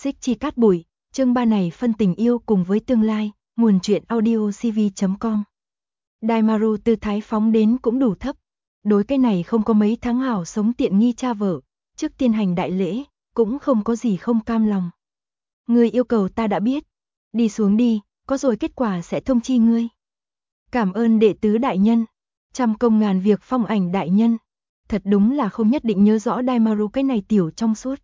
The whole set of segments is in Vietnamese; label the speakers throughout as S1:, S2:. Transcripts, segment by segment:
S1: Xích chi cát bụi, chương 3 này phân tình yêu cùng với tương lai, nguồn truyện audio cv.com. Daimaru tư thái phóng đến cũng đủ thấp. Đối cái này không có mấy tháng hảo sống tiện nghi cha vợ, trước tiên hành đại lễ, cũng không có gì không cam lòng. Ngươi yêu cầu ta đã biết, đi xuống đi, có rồi kết quả sẽ thông chi ngươi. Cảm ơn đệ tứ đại nhân, trăm công ngàn việc phong ảnh đại nhân. Thật đúng là không nhất định nhớ rõ Daimaru cái này tiểu trong suốt.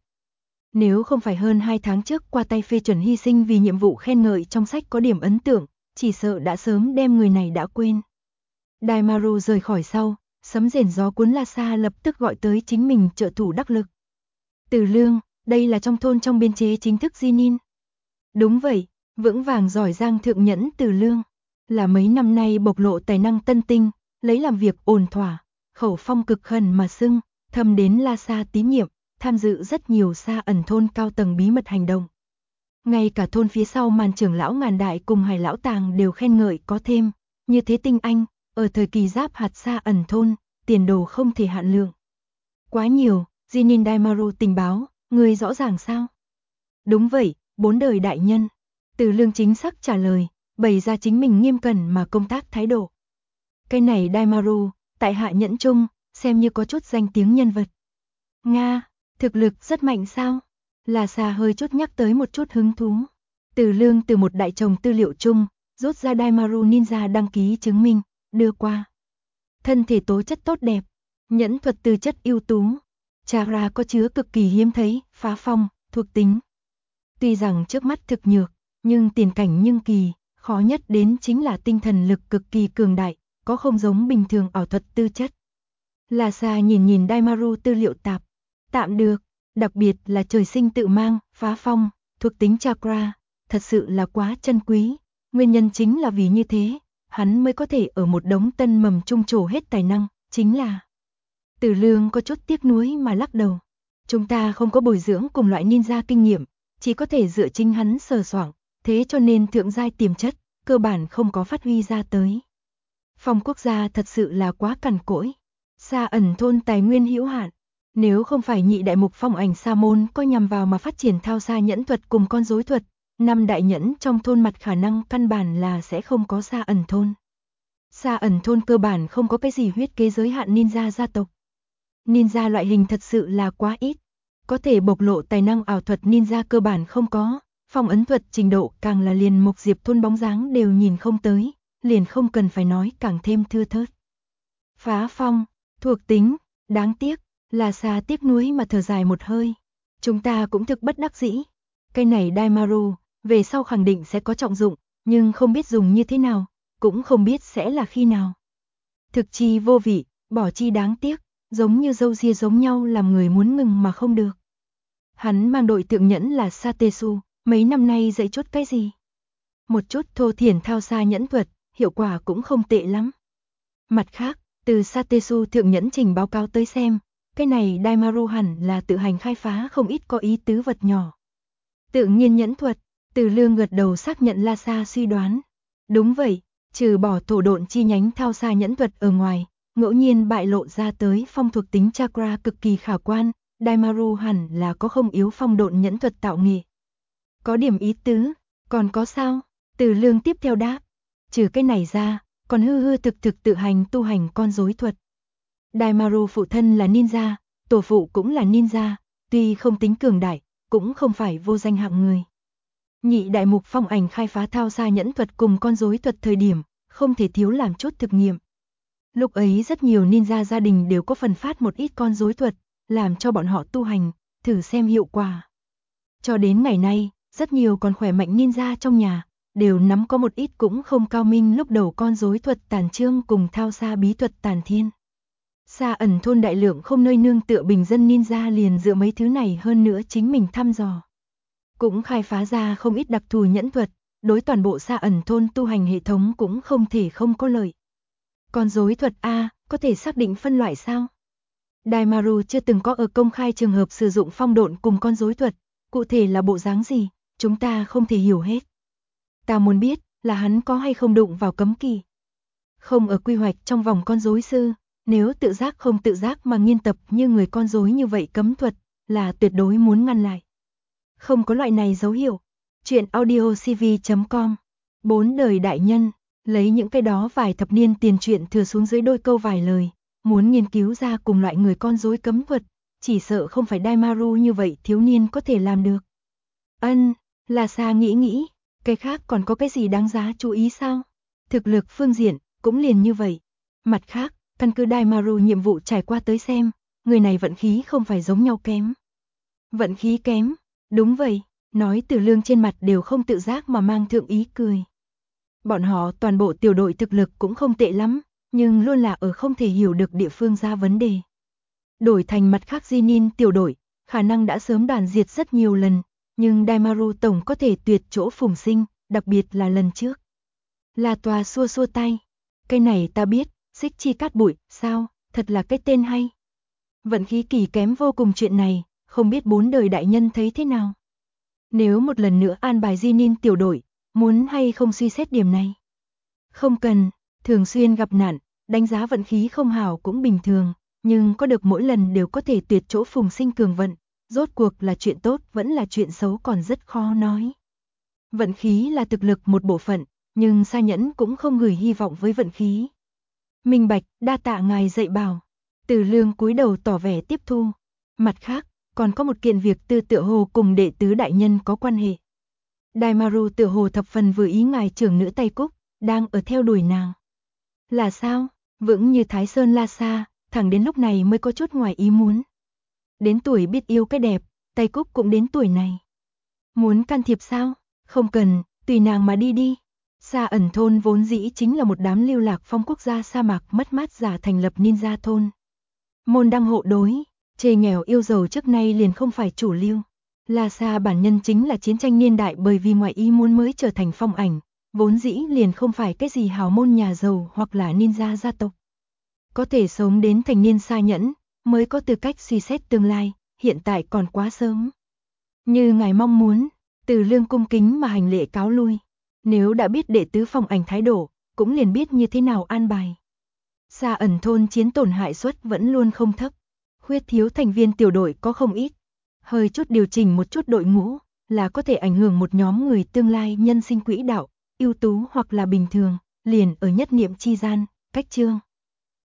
S1: Nếu không phải hơn 2 tháng trước qua tay phê chuẩn hy sinh vì nhiệm vụ khen ngợi trong sách có điểm ấn tượng, chỉ sợ đã sớm đem người này đã quên. Daimaru rời khỏi sau, sấm rền gió cuốn Lhasa lập tức gọi tới chính mình trợ thủ đắc lực. Từ Lương, đây là trong thôn trong biên chế chính thức Jinin. Đúng vậy, vững vàng giỏi giang thượng nhẫn Từ Lương, là mấy năm nay bộc lộ tài năng tân tinh, lấy làm việc ổn thỏa, khẩu phong cực khẩn mà xưng, thâm đến Lhasa tín nhiệm, tham dự rất nhiều Sa ẩn thôn cao tầng bí mật hành động. Ngay cả thôn phía sau màn trưởng lão ngàn đại cùng Hải lão tàng đều khen ngợi có thêm, như thế tinh anh, ở thời kỳ giáp hạt Sa ẩn thôn, tiền đồ không thể hạn lượng. Quá nhiều, Jinin Daimaru tình báo, người rõ ràng sao? Đúng vậy, 4 đời đại nhân. Từ Lương chính xác trả lời, bày ra chính mình nghiêm cẩn mà công tác thái độ. Cái này Daimaru, tại hạ nhẫn chung, xem như có chút danh tiếng nhân vật. Nga, thực lực rất mạnh sao? Lhasa hơi chút nhắc tới một chút hứng thú. Từ Lương từ một đại chồng tư liệu chung, rút ra Daimaru ninja đăng ký chứng minh, đưa qua. Thân thể tố chất tốt đẹp, nhẫn thuật tư chất ưu tú, chakra có chứa cực kỳ hiếm thấy, phá phong, thuộc tính. Tuy rằng trước mắt thực nhược, nhưng tiền cảnh nhưng kỳ, khó nhất đến chính là tinh thần lực cực kỳ cường đại, có không giống bình thường ảo thuật tư chất. Lhasa nhìn nhìn Daimaru tư liệu tạp, tạm được, đặc biệt là trời sinh tự mang, phá phong, thuộc tính chakra, thật sự là quá chân quý, nguyên nhân chính là vì như thế, hắn mới có thể ở một đống tân mầm trung trổ hết tài năng, chính là. Từ Lương có chút tiếc nuối mà lắc đầu, chúng ta không có bồi dưỡng cùng loại ninja kinh nghiệm, chỉ có thể dựa chính hắn sờ soạng, thế cho nên thượng giai tiềm chất, cơ bản không có phát huy ra tới. Phong quốc gia thật sự là quá cằn cỗi, Sa ẩn thôn tài nguyên hữu hạn, nếu không phải nhị đại mục phong ảnh sa môn có nhằm vào mà phát triển thao sa nhẫn thuật cùng con rối thuật, 5 đại nhẫn trong thôn mặt khả năng căn bản là sẽ không có Sa ẩn thôn. Sa ẩn thôn cơ bản không có cái gì huyết kế giới hạn ninja gia tộc. Ninja loại hình thật sự là quá ít, có thể bộc lộ tài năng ảo thuật ninja cơ bản không có, phong ấn thuật trình độ càng là liền Mộc Diệp thôn bóng dáng đều nhìn không tới, liền không cần phải nói càng thêm thưa thớt. Phá phong, thuộc tính, đáng tiếc, Lhasa tiếc nuối mà thở dài một hơi. Chúng ta cũng thực bất đắc dĩ. Cái này Daimaru, về sau khẳng định sẽ có trọng dụng, nhưng không biết dùng như thế nào, cũng không biết sẽ là khi nào. Thực chi vô vị, bỏ chi đáng tiếc, giống như dâu ria giống nhau làm người muốn ngừng mà không được. Hắn mang đội thượng nhẫn là Satesu, mấy năm nay dạy chút cái gì? Một chút thô thiển thao sa nhẫn thuật, hiệu quả cũng không tệ lắm. Mặt khác, từ Satesu thượng nhẫn trình báo cáo tới xem, cái này Daimaru hẳn là tự hành khai phá không ít có ý tứ vật nhỏ. Tự nhiên nhẫn thuật, Từ Lương gật đầu xác nhận Lhasa suy đoán. Đúng vậy, trừ bỏ thổ độn chi nhánh thao sa nhẫn thuật ở ngoài, ngẫu nhiên bại lộ ra tới phong thuộc tính chakra cực kỳ khả quan, Daimaru hẳn là có không yếu phong độn nhẫn thuật tạo nghệ. Có điểm ý tứ, còn có sao? Từ Lương tiếp theo đáp, trừ cái này ra, còn hư hư thực thực tự hành tu hành con rối thuật. Daimaru phụ thân là ninja, tổ phụ cũng là ninja, tuy không tính cường đại, cũng không phải vô danh hạng người. Nhị đại mục phong ảnh khai phá thao sa nhẫn thuật cùng con rối thuật thời điểm, không thể thiếu làm chút thực nghiệm. Lúc ấy rất nhiều ninja gia đình đều có phần phát một ít con rối thuật, làm cho bọn họ tu hành, thử xem hiệu quả. Cho đến ngày nay, rất nhiều còn khỏe mạnh ninja trong nhà, đều nắm có một ít cũng không cao minh lúc đầu con rối thuật tàn trương cùng thao sa bí thuật tàn thiên. Sa ẩn thôn đại lượng không nơi nương tựa bình dân ninja liền dựa mấy thứ này hơn nữa chính mình thăm dò. Cũng khai phá ra không ít đặc thù nhẫn thuật, đối toàn bộ Sa ẩn thôn tu hành hệ thống cũng không thể không có lợi. Con rối thuật A, có thể xác định phân loại sao? Daimaru chưa từng có ở công khai trường hợp sử dụng phong độn cùng con rối thuật, cụ thể là bộ dáng gì, chúng ta không thể hiểu hết. Ta muốn biết là hắn có hay không đụng vào cấm kỵ. Không ở quy hoạch trong vòng con rối sư, nếu tự giác không tự giác mà nghiên tập như người con rối như vậy cấm thuật, là tuyệt đối muốn ngăn lại. Không có loại này dấu hiệu. Chuyện audiocv.com. 4 đời đại nhân, lấy những cái đó vài thập niên tiền truyện thừa xuống dưới đôi câu vài lời, muốn nghiên cứu ra cùng loại người con rối cấm thuật, chỉ sợ không phải Daimaru như vậy thiếu niên có thể làm được. La nghĩ, cái khác còn có cái gì đáng giá chú ý sao? Thực lực phương diện, cũng liền như vậy. Mặt khác, căn cứ Daimaru nhiệm vụ trải qua tới xem, người này vận khí không phải giống nhau kém. Vận khí kém, đúng vậy, nói Từ Lương trên mặt đều không tự giác mà mang thượng ý cười. Bọn họ toàn bộ tiểu đội thực lực cũng không tệ lắm, nhưng luôn là ở không thể hiểu được địa phương ra vấn đề. Đổi thành mặt khác Jinin tiểu đội, khả năng đã sớm đoàn diệt rất nhiều lần, nhưng Daimaru tổng có thể tuyệt chỗ phùng sinh, đặc biệt là lần trước. La Tòa xua xua tay, cái này ta biết, xích chi cát bụi, sao, thật là cái tên hay. Vận khí kỳ kém vô cùng chuyện này, không biết 4 đời đại nhân thấy thế nào. Nếu một lần nữa an bài Jinin tiểu đội, muốn hay không suy xét điểm này? Không cần, thường xuyên gặp nạn, đánh giá vận khí không hảo cũng bình thường, nhưng có được mỗi lần đều có thể tuyệt chỗ phùng sinh cường vận, rốt cuộc là chuyện tốt vẫn là chuyện xấu còn rất khó nói. Vận khí là thực lực một bộ phận, nhưng Sa Nhẫn cũng không gửi hy vọng với vận khí. Minh bạch, đa tạ ngài dạy bảo. Từ Lương cúi đầu tỏ vẻ tiếp thu. Mặt khác, còn có một kiện việc tựa hồ cùng đệ tứ đại nhân có quan hệ. Daimaru tựa hồ thập phần vừa ý ngài trưởng nữ Tây Cúc, đang ở theo đuổi nàng. Là sao? Vững như Thái Sơn La Sa, thẳng đến lúc này mới có chút ngoài ý muốn. Đến tuổi biết yêu cái đẹp, Tây Cúc cũng đến tuổi này. Muốn can thiệp sao? Không cần, tùy nàng mà đi. Sa Ẩn thôn vốn dĩ chính là một đám lưu lạc phong quốc gia sa mạc mất mát giả thành lập ninja thôn. Môn đăng hộ đối, chê nghèo yêu giàu trước nay liền không phải chủ lưu. La Sa bản nhân chính là chiến tranh niên đại bởi vì ngoại ý muốn mới trở thành phong ảnh, vốn dĩ liền không phải cái gì hào môn nhà giàu hoặc là ninja gia tộc. Có thể sống đến thành niên Sa Nhẫn, mới có tư cách suy xét tương lai, hiện tại còn quá sớm. Như ngài mong muốn, Từ Lương cung kính mà hành lễ cáo lui. Nếu đã biết đệ tứ phong ảnh thái độ, cũng liền biết như thế nào an bài. Sa Ẩn thôn chiến tổn hại suất vẫn luôn không thấp, khuyết thiếu thành viên tiểu đội có không ít. Hơi chút điều chỉnh một chút đội ngũ, là có thể ảnh hưởng một nhóm người tương lai nhân sinh quỹ đạo, ưu tú hoặc là bình thường, liền ở nhất niệm chi gian, cách chương.